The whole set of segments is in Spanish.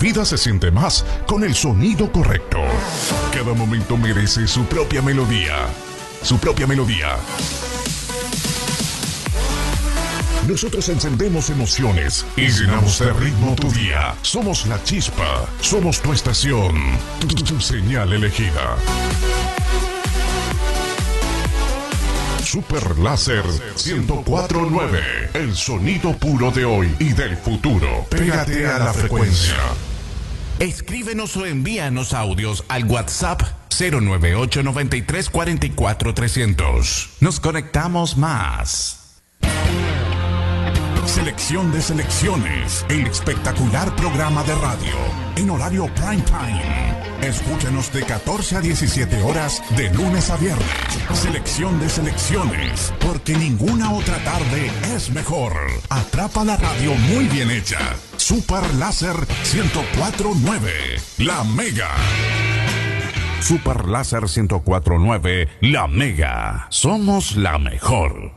vida se siente más con el sonido correcto. Cada momento merece su propia melodía. Su propia melodía. Nosotros encendemos emociones y llenamos de ritmo tu día. Somos la chispa, somos tu estación, tu señal elegida. Super Láser 104.9, el sonido puro de hoy y del futuro. Pégate a la frecuencia. Escríbenos o envíanos audios al WhatsApp 098 93 44 300. Nos conectamos más. Selección de selecciones, el espectacular programa de radio en horario prime time. Escúchanos de 14 a 17 horas de lunes a viernes. Selección de selecciones, porque ninguna otra tarde es mejor. Atrapa la radio muy bien hecha. Super Láser 104.9, La Mega. Super Láser 104.9, La Mega. Somos la mejor.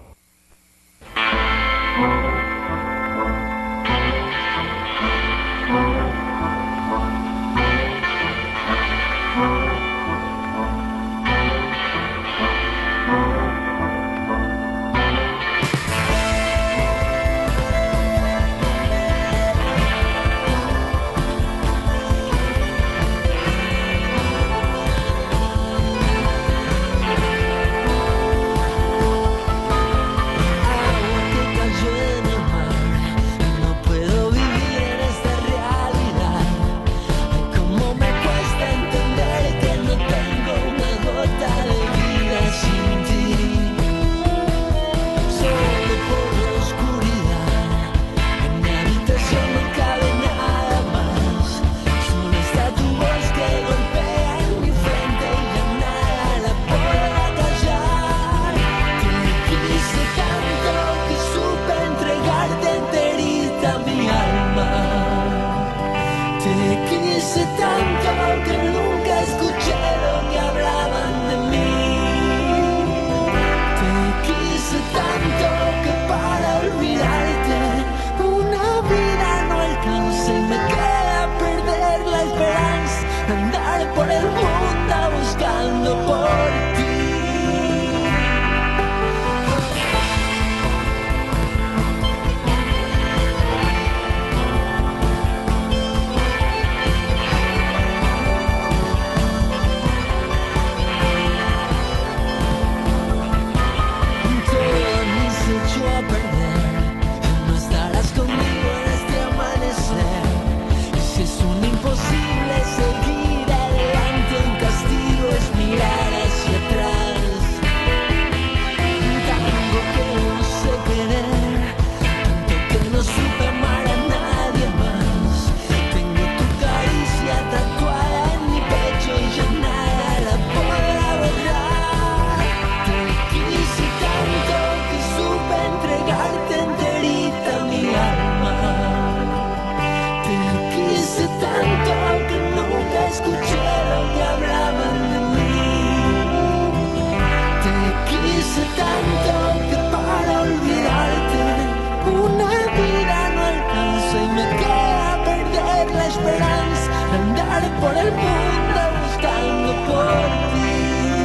Por el mundo buscando por ti.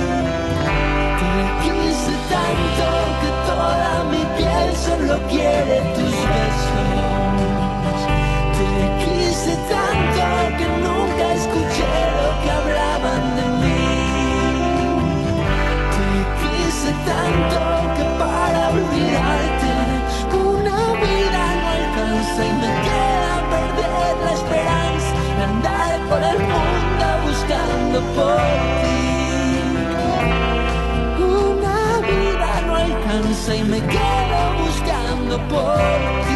Te quise tanto que toda mi piel solo quiere tus besos. Te quise tanto que nunca escuché lo que hablaban de mí. Te quise tanto que para olvidarte una vida no alcanza y me queda perder la esperanza de andar por el mundo buscando por ti. Una vida no alcanza y me quedo buscando por ti.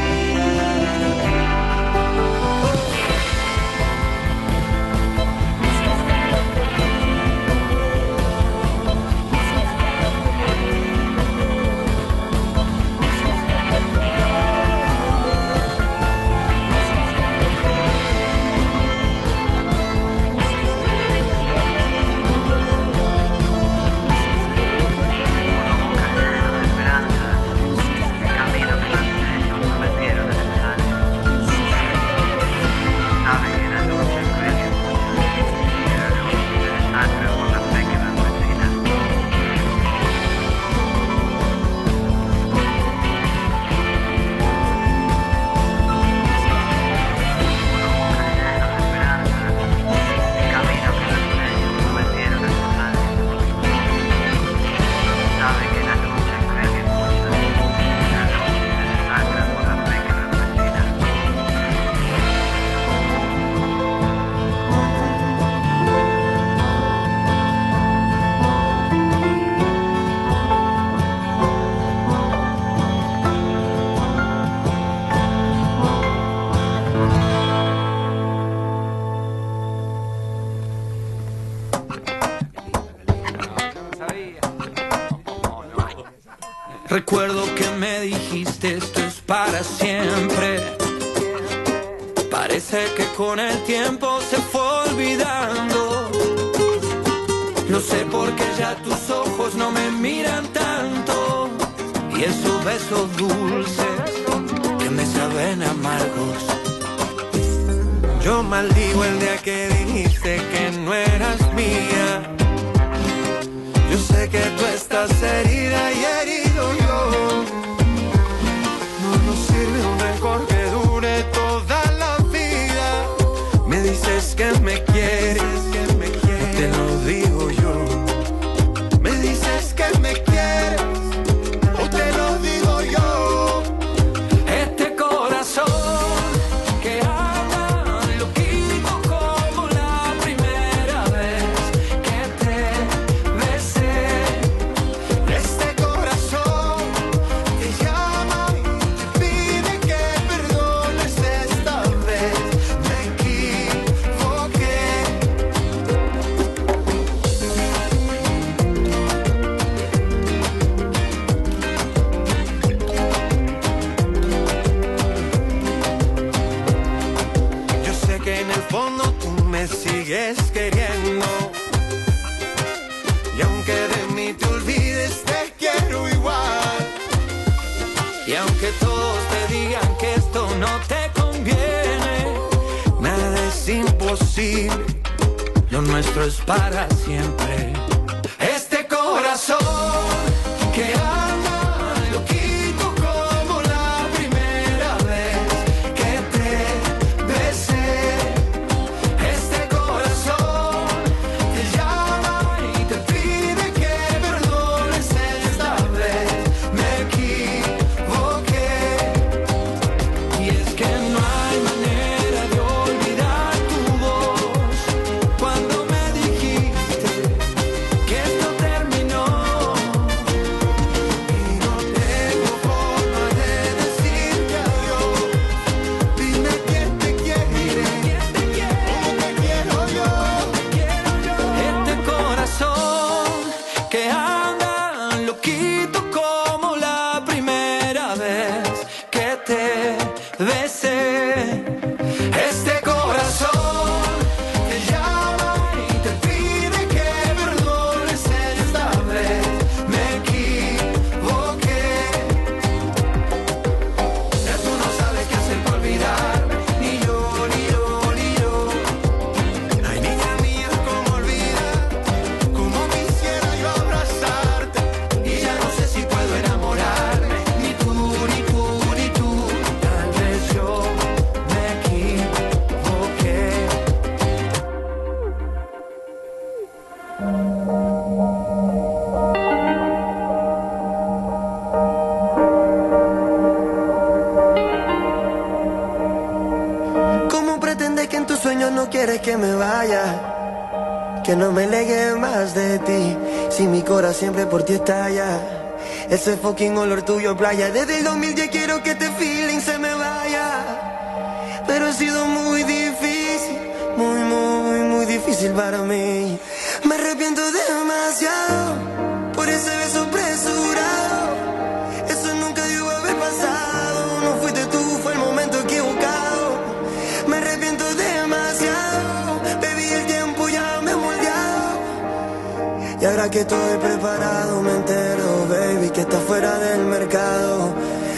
Recuerdo que me dijiste esto es para siempre. Parece que con el tiempo se fue olvidando. Lo sé porque ya tus ojos no me miran tanto. Y esos besos dulces que me saben amargos. Yo maldigo el día que dijiste que no eras mía. Yo sé que tú estás herida y herido yo. No nos sirve un rencor que dure toda la vida. Me dices que me quieres, te lo digo yo. Me dices que me quieres, o te lo digo yo. Este corazón que anda loquito como la primera vez que te besé. Este corazón te llama y te pide que perdones esta vez. Me equivoqué. Yo sé que en el fondo tú me sigues queriendo. Y aunque de mí te olvides, te quiero igual. Y aunque todos te digan que esto no te conviene, nada es imposible, lo nuestro es para siempre. Este corazón que anda loquito como la primera vez que te besé. Este corazón te llama y te pide que perdones esta vez. Me equivoqué. Y es que no hay manera de olvidar tu voz cuando me dijiste que esto terminó. Y no tengo forma de decirte adiós. Dime quién te quiere, cómo te quiero yo. Este corazón que anda loquito como la primera vez que te besé. Este corazón te llama y te pide que perdones esta vez. Me equivoqué. Ya tú no sabes qué hacer para olvidarme, ni yo, ni yo, ni yo. Ay, niña mía, cómo olvidar, cómo quisiera yo abrazarte. Y ya no sé si puedo enamorarme, ni tú, ni tú, ni tú. Tal vez yo me equivoqué. ¿Cómo pretendes que en tus sueños no quieres que me vaya? Que no me alegue más de ti, si mi corazón siempre por ti estalla. Ese fucking olor tuyo playa. Desde el 2010 quiero que este feeling se me vaya. Pero ha sido muy difícil, muy, muy, muy difícil para mí. Me arrepiento demasiado por ese beso apresurado. Eso nunca debió haber pasado. No fuiste tú, fue el momento equivocado. Me arrepiento demasiado, baby, el tiempo ya me ha moldeado. Y ahora que estoy preparado me entero, baby, que está fuera del mercado.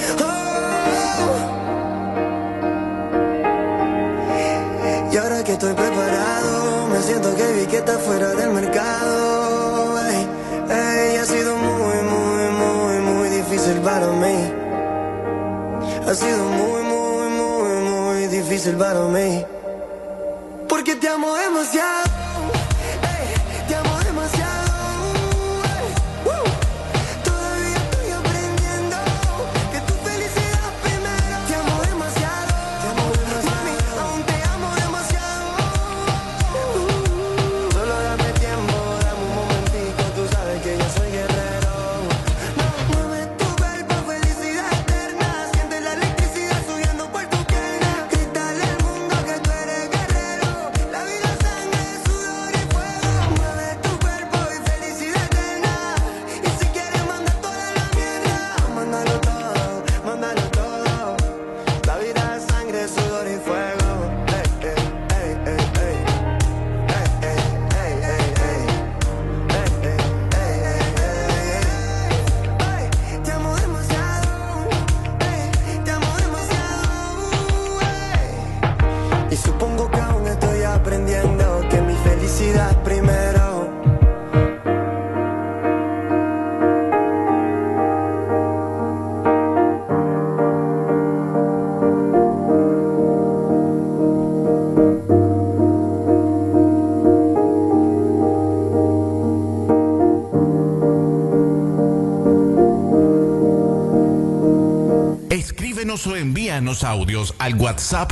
Y ahora que estoy preparado me siento que vi que está fuera del mercado. Ey, ey, ha sido muy, muy, muy, muy difícil para mí. Ha sido muy, muy, muy, muy difícil para mí. Porque te amo demasiado. Ey, te amo demasiado. Ey, todavía estoy aprendiendo que tu felicidad primero. Te amo demasiado. Mami, aún te amo demasiado. Solo dame tiempo, dame un momentico. Tú sabes que yo soy guerrero. No, mueve tu cuerpo, felicidad eterna. Siente la electricidad subiendo por tu pierna. Grítale al mundo que tú eres guerrero. La vida, sangre, sudor supongo que aún estoy aprendiendo que mi felicidad es primero. Escríbenos o envíanos audios al WhatsApp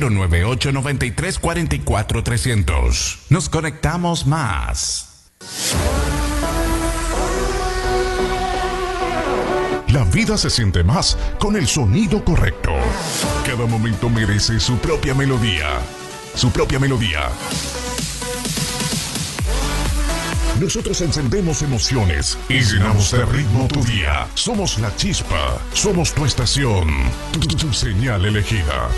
098-9344-300. Nos conectamos más. La vida se siente más con el sonido correcto. Cada momento merece su propia melodía. Su propia melodía. Nosotros encendemos emociones y llenamos de ritmo tu día. Somos la chispa, somos tu estación, tu señal elegida.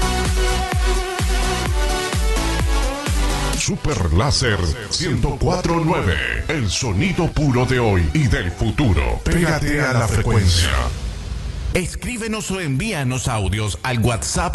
Super Láser 104.9, el sonido puro de hoy y del futuro. Pégate a la frecuencia. Escríbenos o envíanos audios al WhatsApp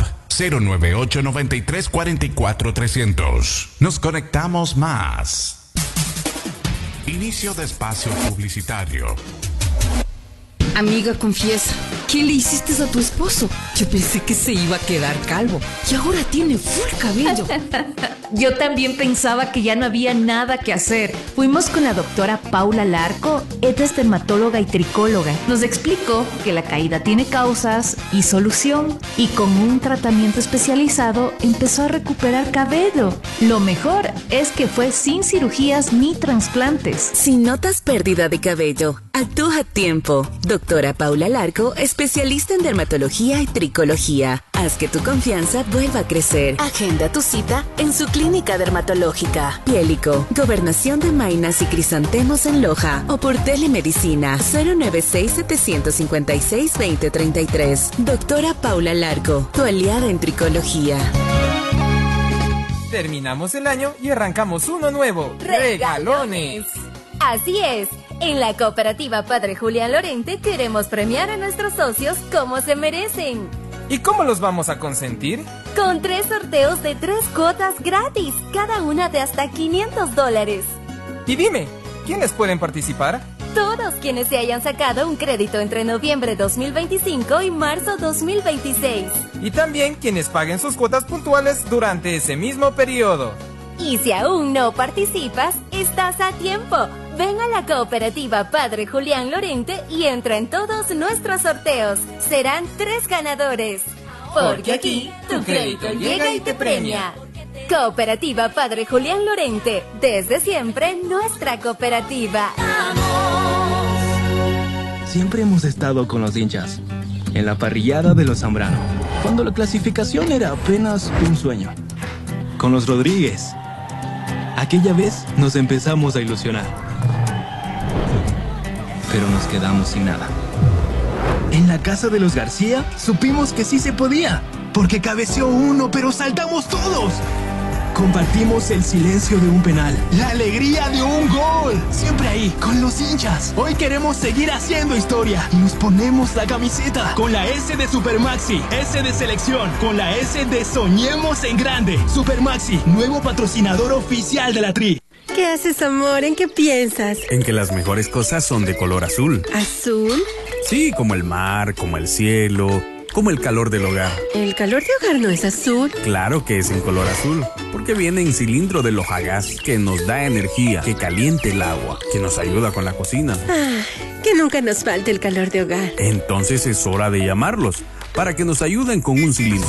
098-9344-300. Nos conectamos más. Inicio de espacio publicitario. Amiga, confiesa, ¿qué le hiciste a tu esposo? Yo pensé que se iba a quedar calvo y ahora tiene full cabello. Yo también pensaba que ya no había nada que hacer. Fuimos con la doctora Paula Larco, ella es dermatóloga y tricóloga. Nos explicó que la caída tiene causas y solución, y con un tratamiento especializado empezó a recuperar cabello. Lo mejor es que fue sin cirugías ni trasplantes. Si notas pérdida de cabello, actúa a tiempo. Doctora Paula Larco, especialista en dermatología y tricología. Haz que tu confianza vuelva a crecer. Agenda tu cita en su clínica dermatológica. Piélico, Gobernación de Maynas y Crisantemos en Loja. O por telemedicina 096-756-2033. Doctora Paula Larco, tu aliada en tricología. Terminamos el año y arrancamos uno nuevo. ¡Regalones! Así es. En la cooperativa Padre Julián Lorente queremos premiar a nuestros socios como se merecen. ¿Y cómo los vamos a consentir? Con 3 sorteos de 3 cuotas gratis, cada una de hasta $500. Y dime, ¿quiénes pueden participar? Todos quienes se hayan sacado un crédito entre noviembre 2025 y marzo 2026. Y también quienes paguen sus cuotas puntuales durante ese mismo periodo. Y si aún no participas, estás a tiempo. Ven a la cooperativa Padre Julián Lorente y entra en todos nuestros sorteos. Serán 3 ganadores. Porque aquí tu crédito llega y te premia. Cooperativa Padre Julián Lorente. Desde siempre, nuestra cooperativa. Siempre hemos estado con los hinchas. En la parrillada de los Zambrano. Cuando la clasificación era apenas un sueño. Con los Rodríguez. Aquella vez nos empezamos a ilusionar. Pero nos quedamos sin nada. En la casa de los García supimos que sí se podía, porque cabeceó uno, pero saltamos todos. Compartimos el silencio de un penal, la alegría de un gol. Siempre ahí, con los hinchas. Hoy queremos seguir haciendo historia y nos ponemos la camiseta con la S de Supermaxi, S de selección, con la S de Soñemos en Grande. Supermaxi, nuevo patrocinador oficial de la Tri. ¿Qué haces, amor? ¿En qué piensas? En que las mejores cosas son de color azul. ¿Azul? Sí, como el mar, como el cielo, como el calor del hogar. ¿El calor de hogar no es azul? Claro que es en color azul, porque viene en cilindro de Lojagas, que nos da energía, que caliente el agua, que nos ayuda con la cocina. Que nunca nos falte el calor de hogar. Entonces es hora de llamarlos, para que nos ayuden con un cilindro.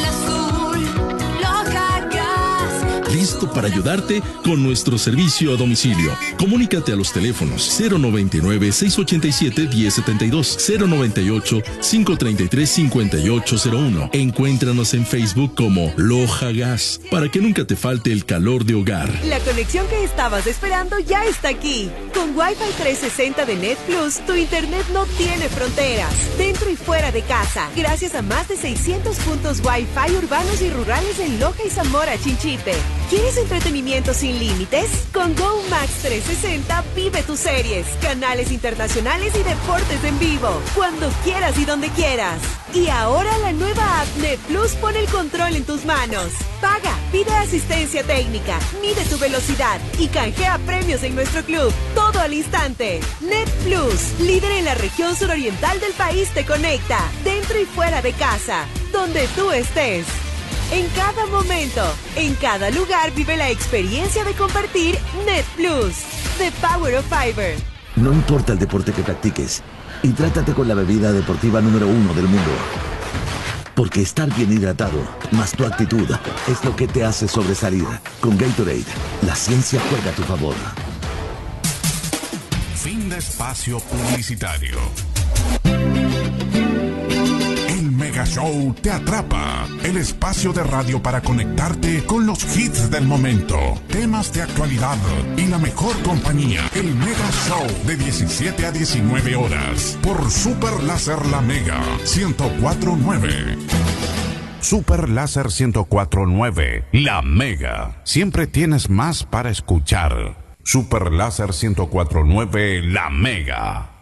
Listo para ayudarte con nuestro servicio a domicilio. Comunícate a los teléfonos 099-687-1072, 098-533-5801. Encuéntranos en Facebook como Loja Gas, para que nunca te falte el calor de hogar. La conexión que estabas esperando ya está aquí. Con Wi-Fi 360 de Net Plus, tu internet no tiene fronteras, dentro y fuera de casa, gracias a más de 600 puntos Wi-Fi urbanos y rurales en Loja y Zamora Chinchipe. ¿Quieres entretenimiento sin límites? Con Go Max 360 vive tus series, canales internacionales y deportes en vivo, cuando quieras y donde quieras. Y ahora la nueva app Net Plus pone el control en tus manos. Paga, pide asistencia técnica, mide tu velocidad y canjea premios en nuestro club. Todo al instante. Net Plus, líder en la región suroriental del país, te conecta, dentro y fuera de casa, donde tú estés. En cada momento, en cada lugar vive la experiencia de compartir Net Plus. The Power of Fiber. No importa el deporte que practiques, hidrátate con la bebida deportiva número 1 del mundo. Porque estar bien hidratado, más tu actitud, es lo que te hace sobresalir. Con Gatorade, la ciencia juega a tu favor. Fin de espacio publicitario. El Mega Show te atrapa. El espacio de radio para conectarte con los hits del momento, temas de actualidad y la mejor compañía. El Mega Show de 17 a 19 horas por Super Láser La Mega 104.9. Super Láser 104.9, La Mega. Siempre tienes más para escuchar. Super Láser 104.9, La Mega.